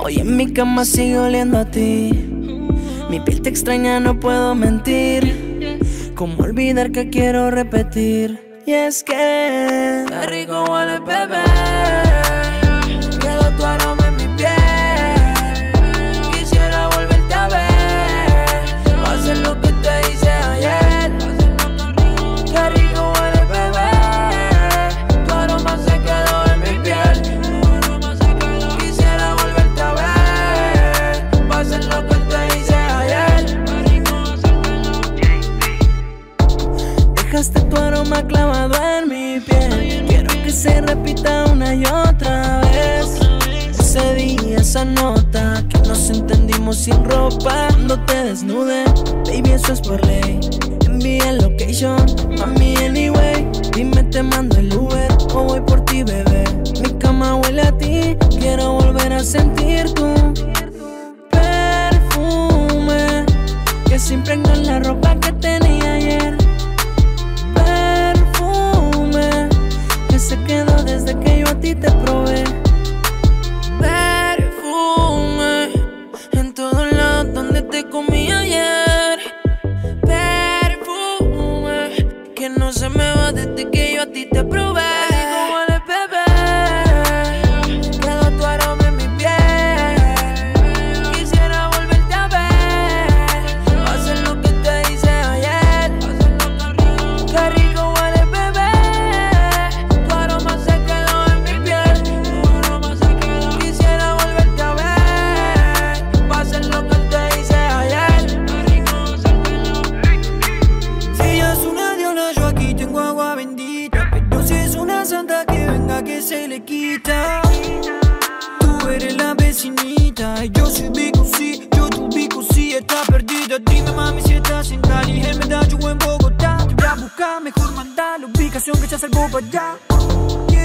Hoy en mi cama sigo oliendo a ti. Mi piel te extraña, no puedo mentir. ¿Cómo olvidar que quiero repetir? Y es que qué rico huele, bebé. Quedó tu aroma en mi piel. Quisiera volverte a ver, hacer lo que te hice ayer. Qué rico huele, bebé. Tu aroma se quedó en mi piel. Quisiera volverte a ver, hacer lo que te hice ayer. Dejaste tu aroma clavado en mi piel. Quiero que se repita una y otra vez. Ese día, esa nota que nos entendimos sin ropa. Cuando te desnude, baby, eso es por ley. Envía el location, mami, anyway. Dime, te mando el Uber o voy por ti, bebé. Mi cama huele a ti, quiero volver a sentir tu perfume que se impregnó en la ropa que tenía ayer. Perfume que se quedó desde que yo a ti te probé. Perfume en todos lados donde te comí ayer. Perfume que no se me va desde que yo a ti te probé. Rico huele, bebé. Quedó tu aroma en mi piel. Quisiera volverte a ver, hacer lo que te hice ayer. Qué rico huele, bebé. Tu aroma se quedó en mi piel. Quisiera volverte a ver, hacer lo que te hice ayer. Si ella es una diabla, yo aquí tengo agua bendita. Pero si es una santa, que venga que se le quita. Tú eres la vecinita y yo soy Vico, sí. Yo tu Vico, sí, está perdida. Dime, mami, si estás en Cali, en Medallo o en Bogotá. Te voy a buscar, mejor mandar la ubicación que ya salgo para allá.